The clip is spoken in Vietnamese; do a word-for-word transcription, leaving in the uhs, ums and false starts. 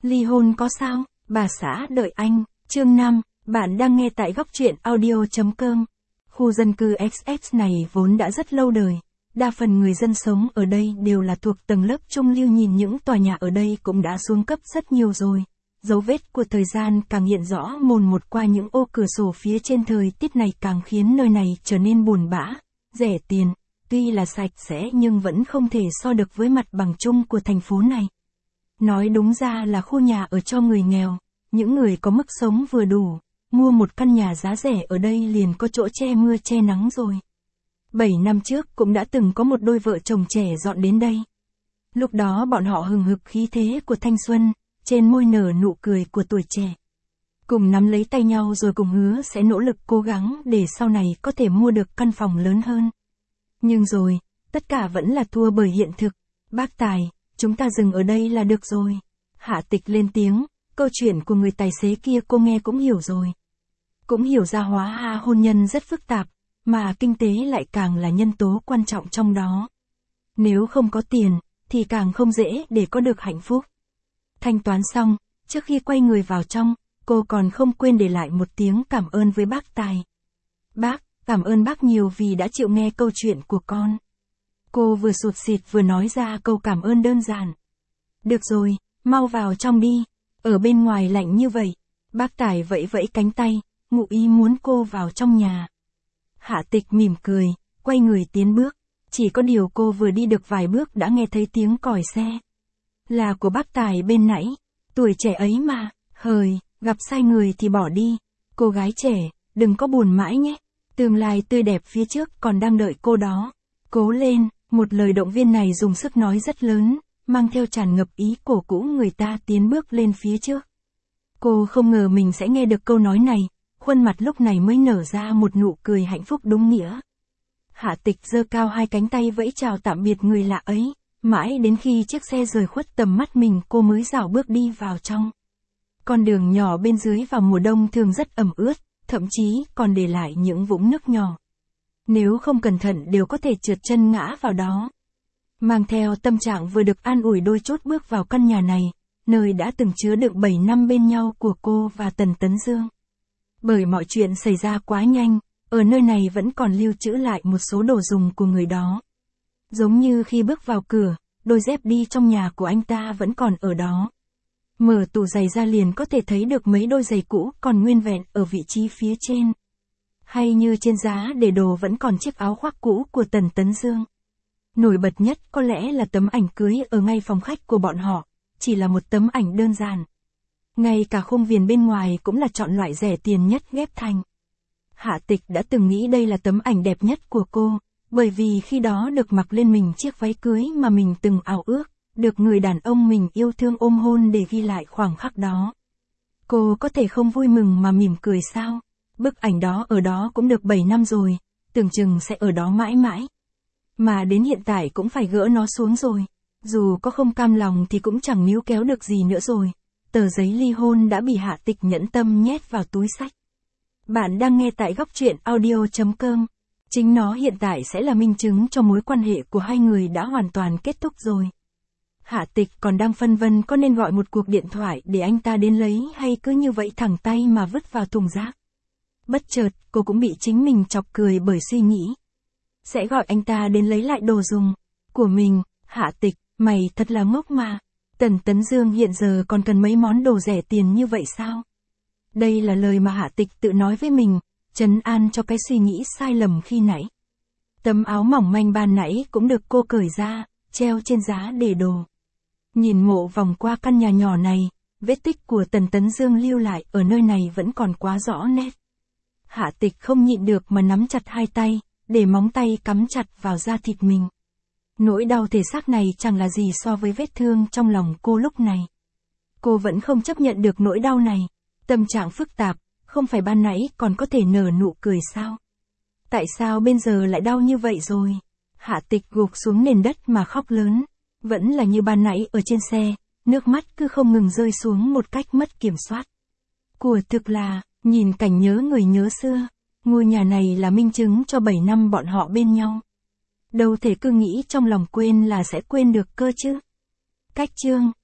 Ly hôn có sao, bà xã đợi anh, chương năm, bạn đang nghe tại góc truyện audio.com. Khu dân cư ích ét này vốn đã rất lâu đời, đa phần người dân sống ở đây đều là thuộc tầng lớp trung lưu, nhìn những tòa nhà ở đây cũng đã xuống cấp rất nhiều rồi. Dấu vết của thời gian càng hiện rõ mồn một qua những ô cửa sổ phía trên, thời tiết này càng khiến nơi này trở nên buồn bã, rẻ tiền, tuy là sạch sẽ nhưng vẫn không thể so được với mặt bằng chung của thành phố này. Nói đúng ra là khu nhà ở cho người nghèo, những người có mức sống vừa đủ, mua một căn nhà giá rẻ ở đây liền có chỗ che mưa che nắng rồi. Bảy năm trước cũng đã từng có một đôi vợ chồng trẻ dọn đến đây. Lúc đó bọn họ hừng hực khí thế của thanh xuân, trên môi nở nụ cười của tuổi trẻ. Cùng nắm lấy tay nhau rồi cùng hứa sẽ nỗ lực cố gắng để sau này có thể mua được căn phòng lớn hơn. Nhưng rồi, tất cả vẫn là thua bởi hiện thực. Bác Tài, chúng ta dừng ở đây là được rồi. Hạ Tịch lên tiếng, câu chuyện của người tài xế kia cô nghe cũng hiểu rồi. Cũng hiểu ra hóa ra hôn nhân rất phức tạp, mà kinh tế lại càng là nhân tố quan trọng trong đó. Nếu không có tiền, thì càng không dễ để có được hạnh phúc. Thanh toán xong, trước khi quay người vào trong, cô còn không quên để lại một tiếng cảm ơn với bác Tài. Bác, cảm ơn bác nhiều vì đã chịu nghe câu chuyện của con. Cô vừa sụt sịt vừa nói ra câu cảm ơn đơn giản. Được rồi, mau vào trong đi, ở bên ngoài lạnh như vậy. Bác Tài vẫy vẫy cánh tay, ngụ ý muốn cô vào trong nhà. Hạ Tịch mỉm cười, quay người tiến bước. Chỉ có điều cô vừa đi được vài bước đã nghe thấy tiếng còi xe. Là của bác Tài bên nãy. Tuổi trẻ ấy mà, hời, gặp sai người thì bỏ đi. Cô gái trẻ, đừng có buồn mãi nhé. Tương lai tươi đẹp phía trước còn đang đợi cô đó. Cố lên, một lời động viên này dùng sức nói rất lớn, mang theo tràn ngập ý cổ vũ người ta tiến bước lên phía trước. Cô không ngờ mình sẽ nghe được câu nói này, khuôn mặt lúc này mới nở ra một nụ cười hạnh phúc đúng nghĩa. Hạ Tịch giơ cao hai cánh tay vẫy chào tạm biệt người lạ ấy, mãi đến khi chiếc xe rời khuất tầm mắt mình cô mới rảo bước đi vào trong. Con đường nhỏ bên dưới vào mùa đông thường rất ẩm ướt, thậm chí còn để lại những vũng nước nhỏ. Nếu không cẩn thận đều có thể trượt chân ngã vào đó. Mang theo tâm trạng vừa được an ủi đôi chút bước vào căn nhà này, nơi đã từng chứa đựng bảy năm bên nhau của cô và Tần Tấn Dương. Bởi mọi chuyện xảy ra quá nhanh, ở nơi này vẫn còn lưu trữ lại một số đồ dùng của người đó. Giống như khi bước vào cửa, đôi dép đi trong nhà của anh ta vẫn còn ở đó. Mở tủ giày ra liền có thể thấy được mấy đôi giày cũ còn nguyên vẹn ở vị trí phía trên. Hay như trên giá để đồ vẫn còn chiếc áo khoác cũ của Tần Tấn Dương. Nổi bật nhất có lẽ là tấm ảnh cưới ở ngay phòng khách của bọn họ, chỉ là một tấm ảnh đơn giản. Ngay cả khung viền bên ngoài cũng là chọn loại rẻ tiền nhất ghép thành. Hạ Tịch đã từng nghĩ đây là tấm ảnh đẹp nhất của cô, bởi vì khi đó được mặc lên mình chiếc váy cưới mà mình từng ao ước, được người đàn ông mình yêu thương ôm hôn để ghi lại khoảnh khắc đó. Cô có thể không vui mừng mà mỉm cười sao? Bức ảnh đó ở đó cũng được bảy năm rồi, tưởng chừng sẽ ở đó mãi mãi. Mà đến hiện tại cũng phải gỡ nó xuống rồi. Dù có không cam lòng thì cũng chẳng níu kéo được gì nữa rồi. Tờ giấy ly hôn đã bị Hạ Tịch nhẫn tâm nhét vào túi xách. Bạn đang nghe tại góc truyện audio.com. Chính nó hiện tại sẽ là minh chứng cho mối quan hệ của hai người đã hoàn toàn kết thúc rồi. Hạ Tịch còn đang phân vân có nên gọi một cuộc điện thoại để anh ta đến lấy hay cứ như vậy thẳng tay mà vứt vào thùng rác. Bất chợt, cô cũng bị chính mình chọc cười bởi suy nghĩ. Sẽ gọi anh ta đến lấy lại đồ dùng của mình. Hạ Tịch, mày thật là ngốc mà. Tần Tấn Dương hiện giờ còn cần mấy món đồ rẻ tiền như vậy sao? Đây là lời mà Hạ Tịch tự nói với mình, trấn an cho cái suy nghĩ sai lầm khi nãy. Tấm áo mỏng manh ban nãy cũng được cô cởi ra, treo trên giá để đồ. Nhìn mộ vòng qua căn nhà nhỏ này, vết tích của Tần Tấn Dương lưu lại ở nơi này vẫn còn quá rõ nét. Hạ Tịch không nhịn được mà nắm chặt hai tay, để móng tay cắm chặt vào da thịt mình. Nỗi đau thể xác này chẳng là gì so với vết thương trong lòng cô lúc này. Cô vẫn không chấp nhận được nỗi đau này. Tâm trạng phức tạp, không phải ban nãy còn có thể nở nụ cười sao? Tại sao bây giờ lại đau như vậy rồi? Hạ Tịch gục xuống nền đất mà khóc lớn. Vẫn là như ban nãy ở trên xe, nước mắt cứ không ngừng rơi xuống một cách mất kiểm soát. Của thực là, nhìn cảnh nhớ người nhớ xưa, ngôi nhà này là minh chứng cho bảy năm bọn họ bên nhau. Đâu thể cứ nghĩ trong lòng quên là sẽ quên được cơ chứ. Cách chương